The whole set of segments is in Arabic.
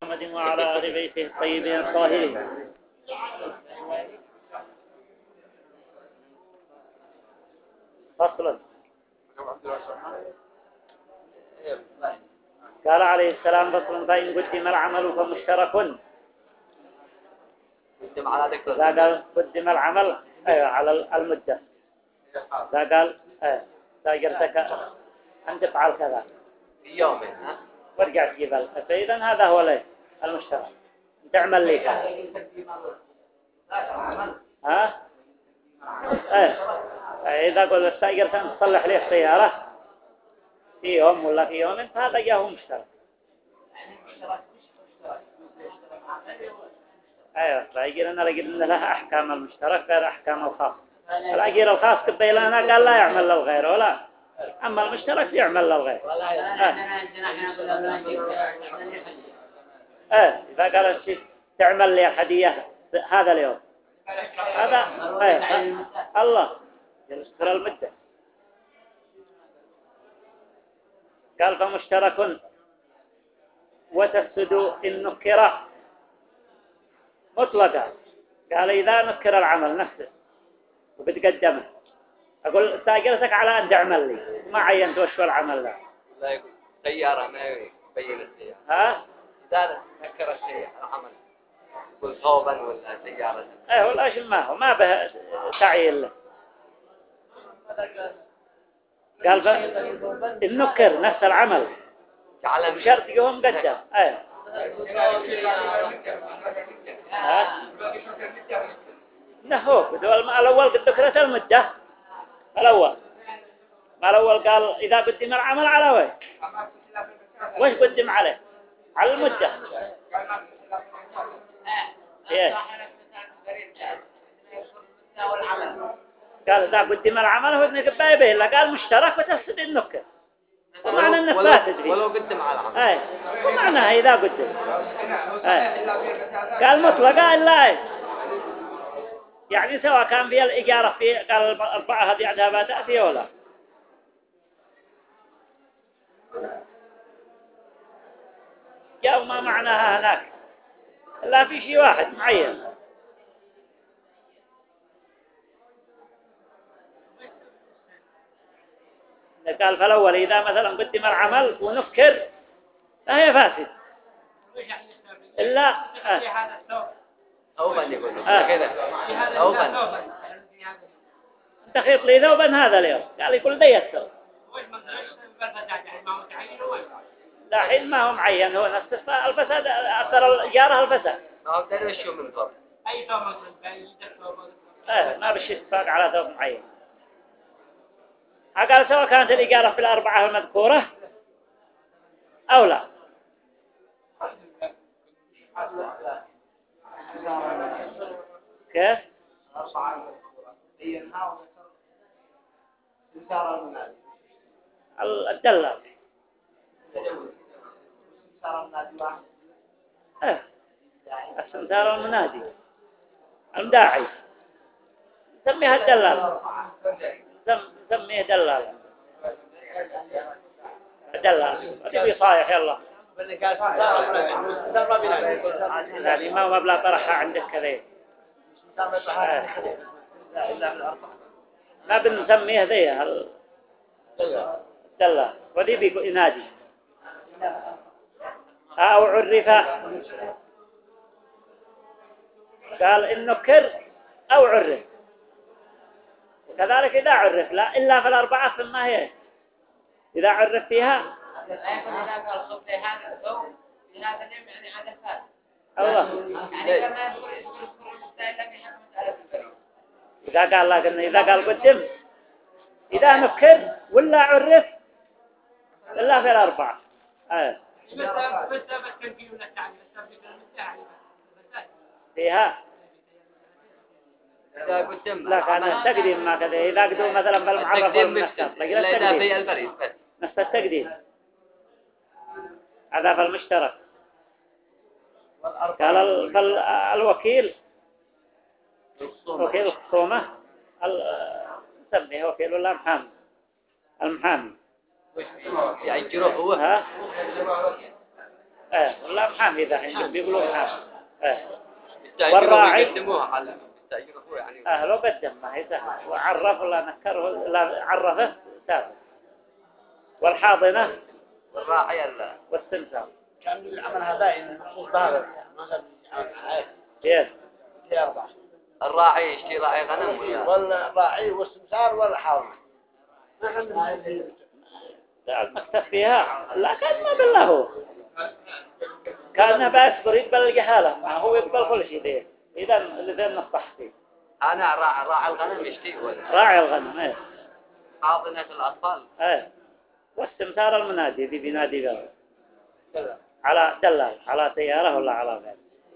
محمد وعلى آل بيته الطيبين الطاهرين. فصل. قال عليه السلام فصل فإن قدم العمل فمشترك. قدم على ذكر إذا قال قدم العمل على المدة، إذا قال تاجرتك أن تفعل كذا في يوم وارجع تجيب فإذا هذا هو ليه المشترك، تعمل لي ها إذا قلت استأجرت أن تصلح لي السيارة في يوم ولا في يوم فهذا جاءه مشترك. ايوه فأجر أنا لقيت أن لها أحكام المشترك غير أحكام الخاص. الأجير الخاص قبل لنا قال لا يعمل للغير ولا، أما المشترك يعمل للغير. إذا قالت تعمل لي هدية هذا اليوم هذا الله يذكر المدة. قال فمشترك وتفسد إن نكر مطلقا. قال إذا نكر العمل نفسه وبتقدمه أقول استأجرتك على أن تعمل لي ما عينت وش العمل له. لا يقول سيارة ما يبين السيارة. ها؟ إذا نكر الشيء العمل يقول ثوبا ولا سيارة. ولا شيء ما هو ما به تعيين له. قال النكر نفس العمل بشرط يقوم قدم. نهو الأول قد ذكرت المدة الأول ما الأول قال إذا قدم العمل على وش قدم عليه على المدة. قال إذا قدم العمل هو ابن قبائبه إلا قال مشترك وتفسد النكر ومعنى أنه فاسد فيه ولو قدم على العمل ومعناها إذا قدم قال مطلقة إلا يعني سواء كان فيها الإجارة في قال الأربعة هذه عندها ما تأتي ولا جاء ما معناها هناك إلا في شيء واحد معين. قال فالأول إذا مثلا قدم العمل ونكر فهي فاسد إلا ثوبا يقول كذا ثوبا أنت خيط لي ثوبا هذا اليوم قال يقول ذي الثوب لا حين ما هو معين هو نفس الفساد أثر الإجارة الفساد ما أقدر وشو من ثوب أي ثوب ما بشي اتفاق على ثوب معين. قال سواء كانت الإجارة في الأربعة المذكورة أو لا. كيف؟ الدلال السمسار المنادي المداعي نسميها الدلال نسميه دلال تبي صايح يلا يعني ما مبلغ طرحها عندك كذا ما بنسميه ذي الدلال وذي بيقول ينادي أو عرف قال إنه كر أو عرف وكذلك إذا عرف لا إلا في الأربعة ثم هي إذا عرف فيها الله إذا قال لك إنه إذا قال قدم إذا نكر ولا عرف إلا في الأربعة فيها إذا قدم لا كان التقديم ما كذا إذا قدوا مثلا بالمعرف والمنكر إلا إذا في البريد بس نفس التقديم هذا في المشترك. قال الوكيل وكيل الخصومة نسميه وكيل ولا محامي المحامي يأجره هو والله محامي ذا الحين بيقولوا محامي. يستأجروا والراعي ويقدموها على يستأجروا هو يعني. لو قدم ما هي سهل وعرف ولا نكره لا عرفه سهل. والحاضنة الراعي والسمسار. كان العمل هذا المقصود بهذا مثلا كيف؟ في أربعة الراعي يشتري راعي غنم ولا والراعي والسمسار والحاضر. المكتب فيها لا كان ما بالله هو كان بيصبر يقبل الجهالة ما هو يقبل كل شيء ذي إذا الذين نصح فيه. أنا راعي الغنم يشتري ولا راعي الغنم حاضنة الأطفال. والسمسار المنادي ذي بينادي قال على دلال على سيارة ولا على غير.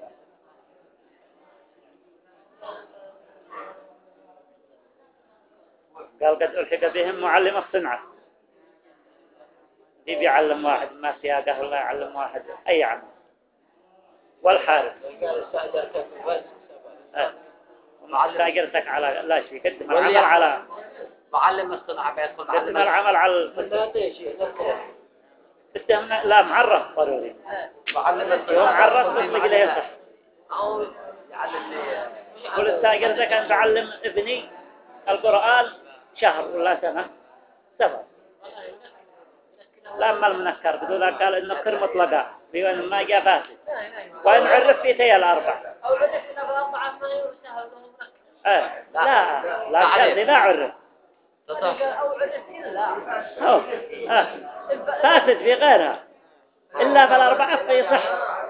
قال قد ألحق بهم معلم الصنعة ذي بيعلم واحد ما سياقه ولا يعلم واحد أي عمل. والحارس استأجرتك على لا شيء قدم العمل على معلم الصنعة بيدخل قدم العمل على الفساد بدهم لا معرف ضروري معلم يوم الصنعة معرف تطلق له يصح. أو يعلم لي قل استأجرتك أن تعلم ابني القرآن شهر ولا سنة سبب لما المنكر بدون قال النكر مطلقة بيوان ما جاء فاسد وإن عرف في تي الأربع أو عرفنا بالأربعة ما يرسها ولا لا قال لا عرف أو عرف إلا فاسد في غيرها إلا بالأربعة فيصح.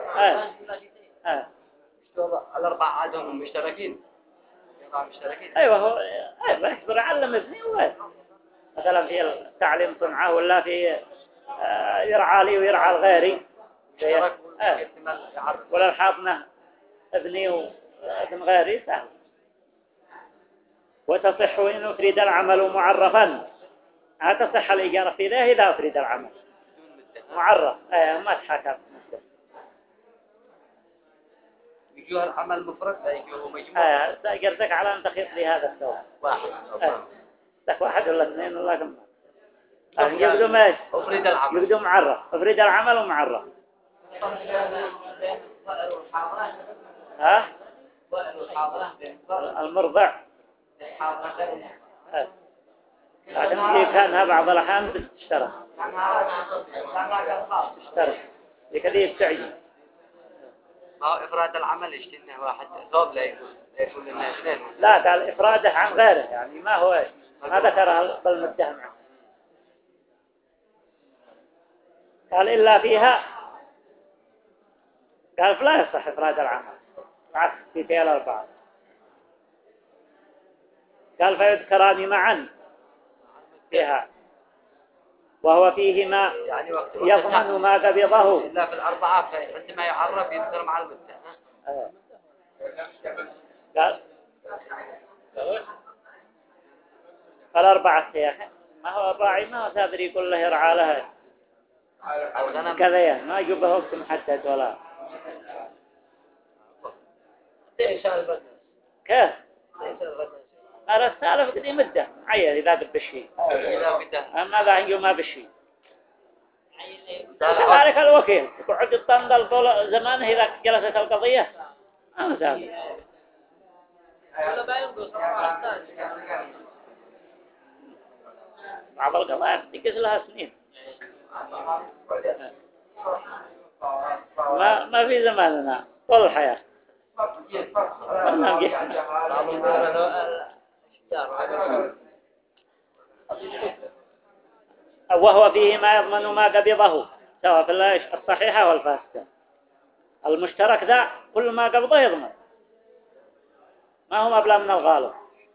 الأربعة عادهم مشتركين. أيوة هو يصبر يعلم ابني هو مثلا في التعليم صنعة ولا في يرعى لي ويرعى الغيري ولا الحاضنة ابني وابن غيري سهل. وتصح إن أفرد العمل معرفا هتصح الإجارة في ذا إذا أفرد العمل معرف ما تحكم يجوه العمل مفرد لا يجوه مجموع. استأجرتك على أن تخيط لي هذا الثوب واحد لك واحد ولا اثنين ولا كم يقدم ايش أفرد العمل يقدم معرف أفرد العمل ومعرف. المرضع لكن كانها بعض الأحيان تشترى لكذا يستعجل. ما هو إفراد العمل يشتنه واحد ثوب لا يكون لنا اثنين. لا قال إفراده عن غيره يعني ما هو ما ذكرها بالمدة معه قال إلا فيها قال فلا يصح إفراد العمل عكس في تيال الأربعة قال فيذكران معا فيها وهو فيهما يعني يضمن ما قبضه إلا في الأربعة عندما يعرف يذكر مع المدة. قال الأربعة يا أخي ما هو الراعي ما هو سادر يقول له يرعى لها كذا ما يجيبه وقت محدد ولا كيف هذا السالف قديم مدة عيّل إذا قد بشي أما ذا عنده ما بشي كذلك الوكيل يقعد يطندل طول زمانه إذا جلست القضية ما سالف ولا بينقص بعض القضايا تقص لها سنين ما في زماننا طول الحياة وهو فيه ما يضمن ما قبضه سواء في الصحيحة والفاسدة. المشترك ذا كل ما قبضه يضمن ما هو مبلغ من الغالب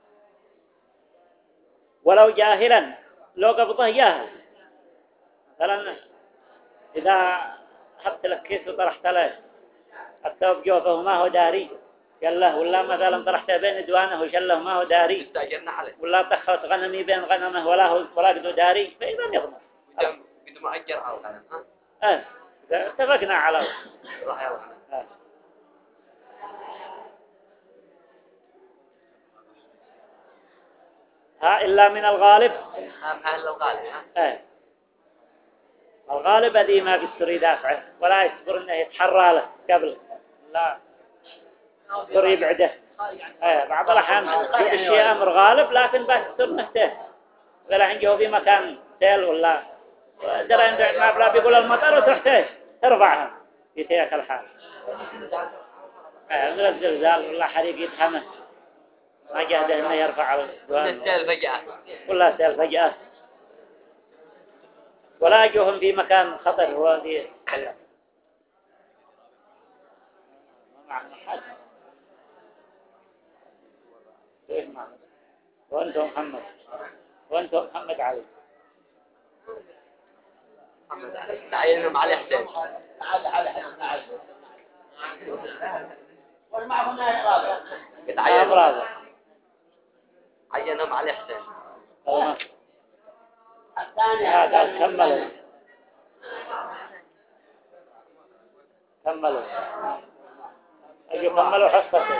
ولو جاهلا لو قبضه جاهل مثلا إذا حط لك كيس وطرحت له الثوب جوفه ما هو داري قال له ولا مثلا طرحته بين دوانه وشله ما هو داري استأجرنا عليه ولا طخت غنمي بين غنمه ولا قدو داري فإذا يضمن قد مؤجر على الغنم اتفقنا على رأي الغنم. إلا من الغالب أهم أهل الغالب الغالب هذه ما بيصير يدافعه ولا يصبر انه يتحرى له قبل، لا يصبر يبعده. بعض الأحيان يصير الشيء أمر غالب لكن بتصير نهته ولا عنده في مكان سيل ولا درى ما بلا بيقول المطر وتحتاج ترفعها في تلك الحال. من الزلزال ولا حريق يتهمه ما جهده انه يرفع السيل فجأة ولا سيل فجأة ولا يجوهم في مكان خطر. هو دي وانتم محمد علي تعينهم على حسين والمعهم راضي راضي عينهم على حسين الثاني قال كملوا أجي كملوا حصته.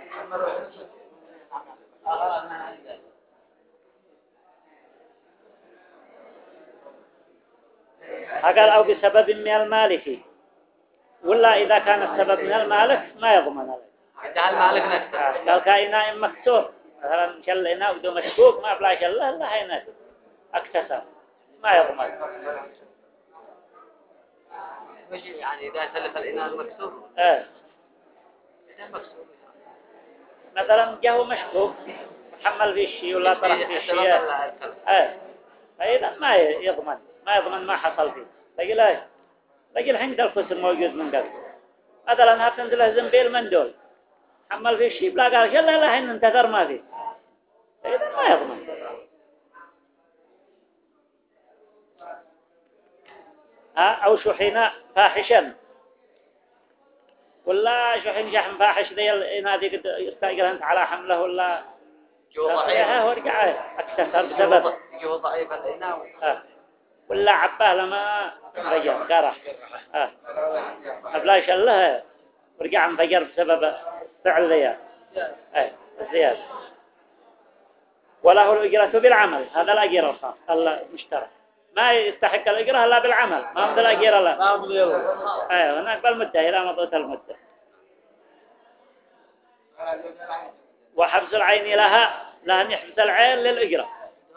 قال أو بسبب من المالك ولا إذا كان السبب من المالك ما يضمن عليه. انتهى المالك نفسه قال كائناء مكسور مثلا شل إناء بدون مشكوك ما بلا شله إلا هينات اكتسب ما يضمن. مش يعني إذا تلف الإناء المكسور مكسور مثلا جاءه مشكوك حمل فيه شيء ولا طرح فيه شيء فإذا ما يضمن ما حصل فيه. لقي عند الخسر موجود من قبل هذا لأنها بتنزله زنبيل من دول حمل فيه شيء بلا قال شلا لا حين انتثر ما فيه فإذا ما يضمن. أو شحن فاحشا ولا شحن شحن فاحش ذي ينادي يستأجر أنت على حمله ولا جو ضعيف ورجع اكتسر بسبب جو ضعيف الإناء ولا عباه لما رجع قرح أبلاش الله ورجع انفجر بسبب فعل ذي الزيادة. وله الأجرة بالعمل هذا الأجر الخاص المشترك ما يستحق الأجرة إلا بالعمل ما مثل الأجرة لا هناك بالمدة إلى مضوط المدة. وحبس العين لها أن يحبس العين للأجرة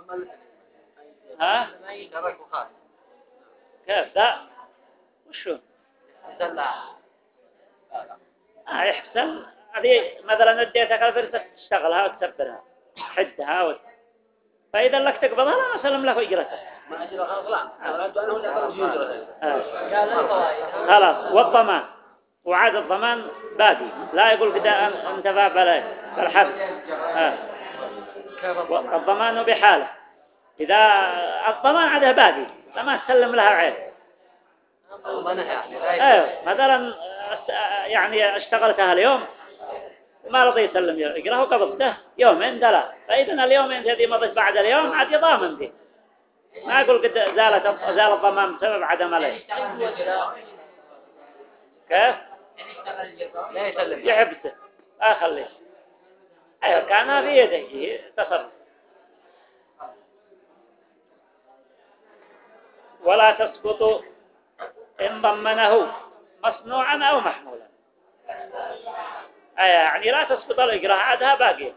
اشترك وخاص كيف ذا وشو يحبس هذه مثلا اديتك الفرصة تشتغلها وتسبرها حدها فإذا لك تقبضها لا أسلم لك أجرتك ما أجر خلاص. والضمان وعاد الضمان باقي لا يقول كده انتفع بالحبس الضمان بحاله إذا الضمان عاده باقي لما تسلم لها عين مثلا يعني اشتغلتها اليوم وما رضي يسلم يقرأه وقبضته يومين ثلاث فإذا اليومين هذه مضت بعد اليوم عاد يضامن فيه ما أقول قد زال الضمان بسبب عدم عليه. كيف؟ لا يسلم يحبسه أخليه كان في يده تصرف. ولا تسقط إن ضمنه مصنوعا أو محمولا يعني لا تسقط الإجراء عادها باقية.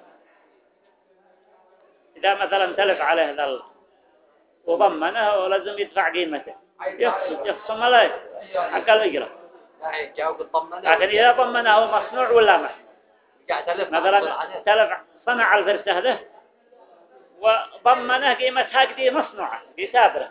إذا مثلا تلف عليه ذل وضمنه ولازم يدفع قيمته يخصم عليه حق الإجراء. لكن إذا ضمنه مصنوع ولا محمول مثلا تلف صنع الفرسة هذا وضمنه قيمتها قدي مصنوعة بسابرة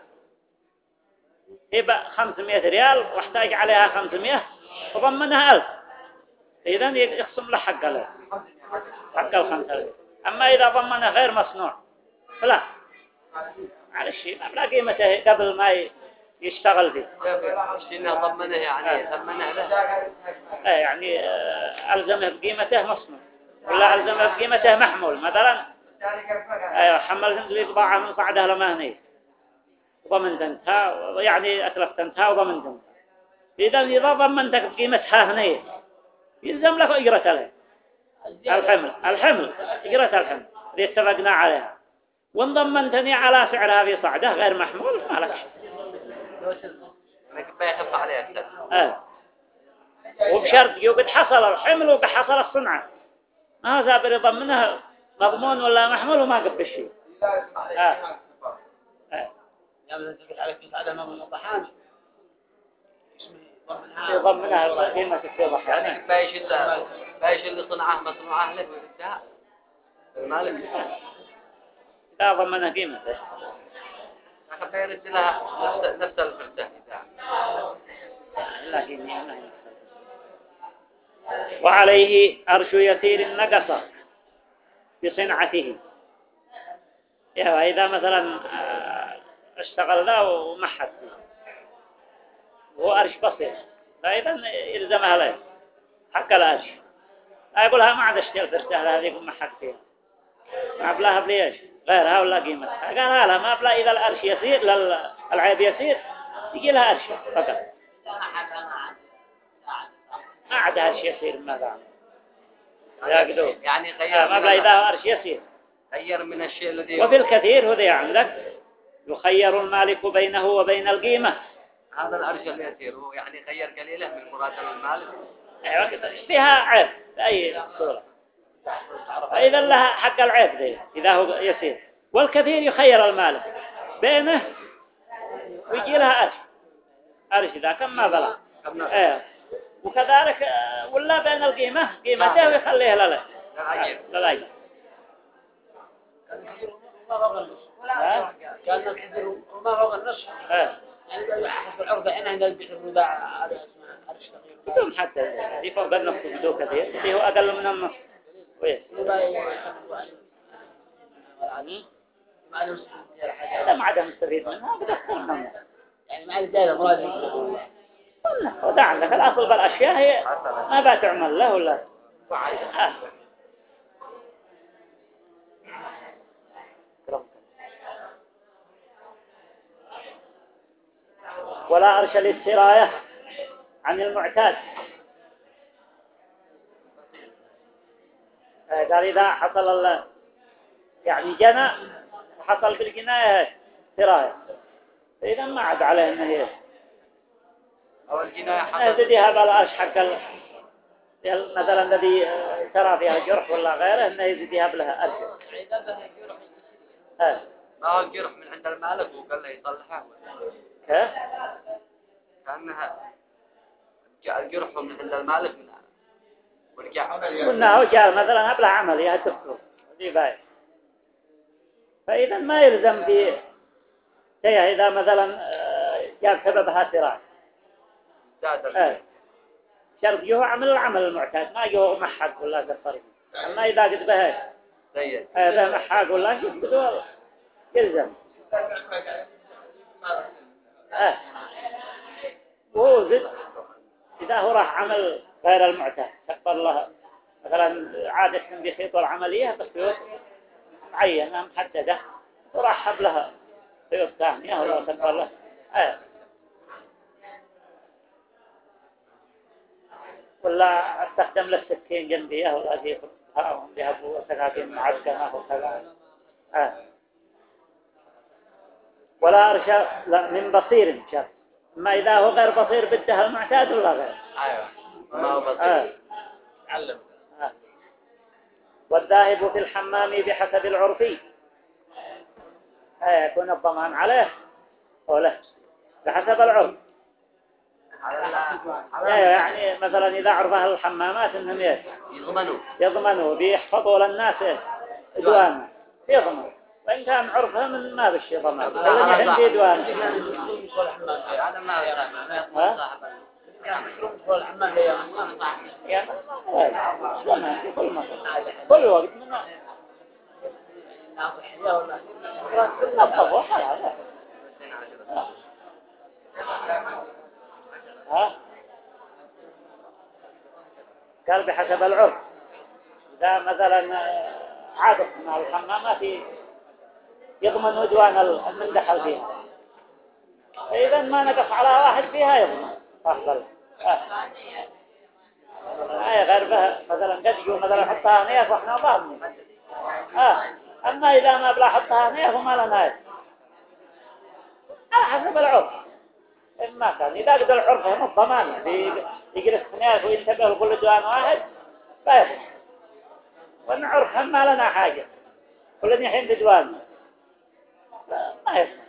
يبقى 500 ريال واحتاج عليها 500 وضمنها 1000 إذن يخصم له حق له حق 5000. أما إذا ضمنه غير مصنوع فلا على الشيء لا قيمته قبل ما يشتغل فيه. اشتينا ضمنه يعني ثمنه له يعني ألزمه بقيمته مصنوع ولا ألزمه بقيمته محمول مثلا حملت لي بضاعة من صعدها لما هني وضمنت انتها يعني أتلفت انتها وضمنت انتها إذا ضمنتك بقيمتها هني يلزم لك إجرة له الحمل إجرة الحمل اللي اتفقنا عليها وان ضمنتني على سعرها في صعده غير محمول ما لك لكن بيخف عليه أكثر. وبشرط يقد حصل الحمل وبحصل الصنعة، ما هو زابر يضمنها مضمون ولا محمول وما قبل الشيء. يا من تقول على كيس عدم الضحان يضمنها قيمة التضحية. يعني بايش اللي صنعه مصنوعه له ويردها المالك. لا ضمنها قيمته. لكن بيرد لها نفس الفرسة إذا. لا قيمة ما هي نفس الفرسة. وعليه أرش يسير نقص بصنعته. إذا مثلا اشتغل ذا ومحك وهو أرش بسيط فإذا يلزمها له حق الأرش. لا يقولها ما عاد اشتغل فرسة هذه يقول محك فيها ما بلاها بليش غيرها ولا قيمتها. قالها لها ما بلا إذا الأرش يسير العيب يسير يجي لها أرش فقط. ما عاد أرش يسير ماذا يعني غير ما بلا إذا أرش يسير غير من الشيء الذي وفي الكثير هذا عندك يخير المالك بينه وبين القيمة. هذا الأرش اللي يسير هو يعني غير قليله من مرادل المالك. أيوة كده فيها عيب بأي صورة فإذا لها حق العيب ذي إذا هو يسير. والكثير يخير المالك بينه ويجي لها أرش إذا كم ما بلا وكذلك ولا بين القيمة قيمته ويخليها للأجر. كان الكثير وما فوق النصف يعني حسب العرض الحين عندنا بيعتبروا ذا على اسمه أرش تغيير بدون حتى دي فوق النصف بدون كثير دي هو أقل من النصف كويس. هذا ما عدا مستفيد منها بدأ من النصف يعني ما عاد دايره مراد وده عندك الأصل بالأشياء هي ما بتعمل له ولا ولا أرش للسراية عن المعتاد. قال إذا حصل يعني جنى حصل بالجناية سراية إذا ما عاد عليه إنه هي أو الجناية حصل هذه بالأرش حق مثلا الذي ترى فيها جرح ولا غيره إنه يزيدها بلها أرش. ما هو الجرح من عند المالك وقال له يصلحه كيف؟ كأنها الجرح من عند المالك من ورجع قلنا هو جاء مثلا أبلغ عملية الدكتور دي باي فإذا ما يلزم في شيء إذا مثلا جاء سببها سراج شرط يهو عمل العمل المعتاد ما يهو محق ولا قصر. أما إذا قد بهاش هذا محق ولا شيء بدو يلزم وهو زد إذا هو راح عمل غير المعتاد تقبل الله مثلا عادة بخيط والعملية بخيوط معينة محددة وراح حبلها خيوط ثانية ولا تقبل له ولا استخدم للسكين جنبيه ولا شيء هم يهبوا سكاكين معسكرة وكذا ولا أرشى من بصير شرط ما إذا هو غير بصير بده المعتاد ولا غير أيوة ما هو بصير علم والذاهب في الحمام بحسب العرفي يكون الضمان عليه أو له بحسب العرف. يعني مثلا إذا عرف أهل الحمامات إنهم يضمنوا بيحفظوا للناس دوان يضمنوا وإن كان عرفهم ما بشي ضمان اللي عندي دوان هذا ما الحمام هي كل وقت من صحية ولا الطبوة خلاص قال بحسب العرف إذا مثلا عادة مع الحمامات يضمن عدوان من دخل فيها فإذا ما نقص على واحد فيها يضمن أفضل غير بها مثلا قد يجوا مثلا حطها نيف وإحنا ضامنين أما إذا ما بلا حطها نيف وما لنا على حسب العرف إن ما كان إذا قدر العرف هم الضمان يجلس اثنين وينتبه لكل ديوان واحد لا يضر. وإن عرفهم ما لنا حاجة كل يحين بديوان ما يضر.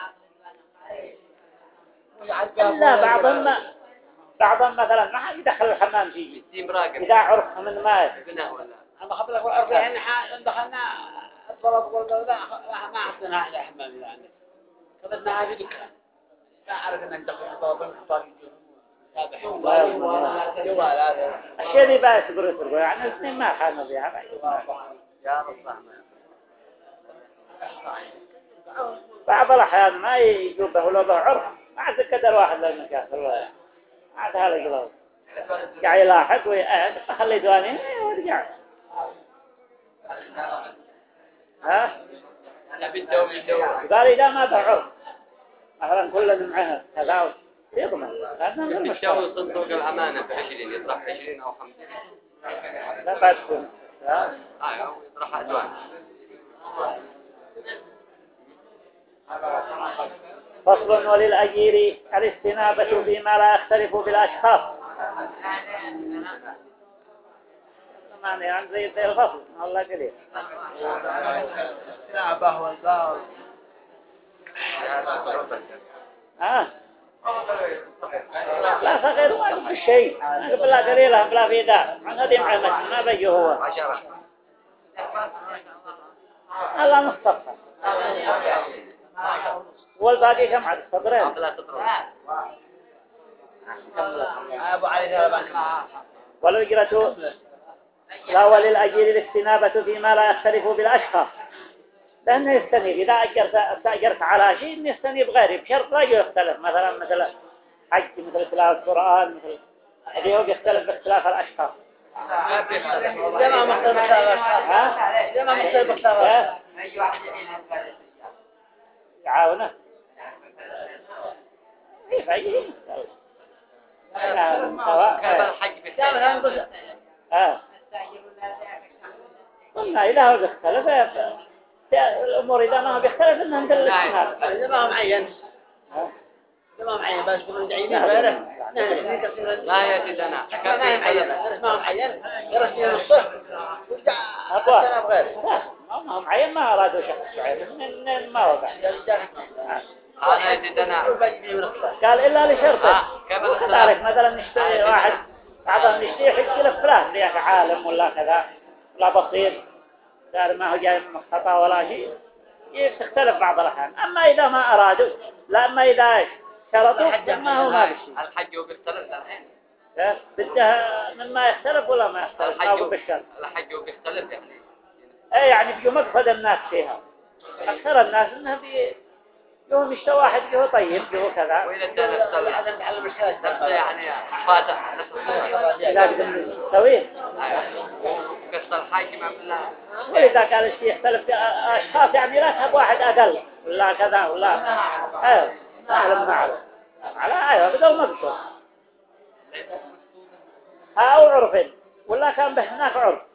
إلا بعضهم مثلا ما حد يدخل الحمام فيه يتيم راقب إذا عرفهم من ما بناه ولا أنا خبر لك والعرف يعني دخلنا الطلب والبلدان ما حطينا على حمام يعني كبدنا هذه دكان ما أعرف إنك دخل الطلب والخطار يجون الشيء اللي بقى يسبروا يعني الاثنين ما حانوا بيها يا رب بعض الأحيان ما يجوبه ولو به عرف ما عاد قدر واحد للمكان عاد هذا جلال قاعد يلاحق ويقعد خلي دوانين ورجع ها قال إذا ما به عرف مثلا كل معه هذا يضمن هذا من المشكلة بالتو صندوق الأمانة ب20 يطرح 20 أو 50 لا بعد تكون أو يطرح أدوان. فصل وللأجير الاستنابة فيما لا يختلف بالأشخاص معنى يعني زي الفصل الله قليل استنابه والباو لا صغير ما قبل الشيء ما قبل لا قليلة بلا في ذا عن هذه معلمة ما بيجي هو 10 الله مصطفى والباقي كم عاد صدرين لا تطرح أبو علي والأجرة لا وللأجير الاستنابة فيما لا يختلف بالأشخاص لأنه يستنيب إذا استأجرت على شيء إنه يستنيب غيري بشرط لا يختلف مثلا حج مثل تلاوة القرآن مثل هذه هو بيختلف باختلاف الأشخاص ما مختلف الأشخاص ما مختلف الأشخاص يعاونه يفعله كيف الحج بيختلف قلنا إذا هو بيختلف الأمور إذا ما هو بيختلف إنها مثل الاستناب إذا ما هو معين إذا ما هو معين بس يقولون دعيني غيره لا يا سيدنا ما هو معين ما هو معين يرسل نصه ويرجع السنة بغيره ما هو معين ما أرادوا شخص معين من ما وقع أنا يا سيدنا قال إلا لشرطه كيف وكذلك مثلا نشتري واحد بعضهم نشتري حق لفلان ليك عالم ولا كذا ولا بسيط دار ما هو جاي من خطأ ولا شيء تختلف بعض الأحيان أما إذا ما أرادوا لا أما إذا شرطوا ما هو ما بشيء الحج بيختلف الحين بده مما يختلف ولا ما يختلف ما هو بالشرط الحج بيختلف يعني أي يعني بيجوا مقصد الناس فيها أكثر الناس إنها يوم يشتري واحد جو طيب جو كذا وإذا ادى نفسه يعني فاتح نفس الصورة إذا قدم طويل قصة الحاج ما بالله وإذا قال الشيء يختلف في أشخاص يعني لا تهب واحد أقل ولا كذا ولا أيوه معلم على أيوه بدون مقصود أو عرف ولا كان به هناك عرف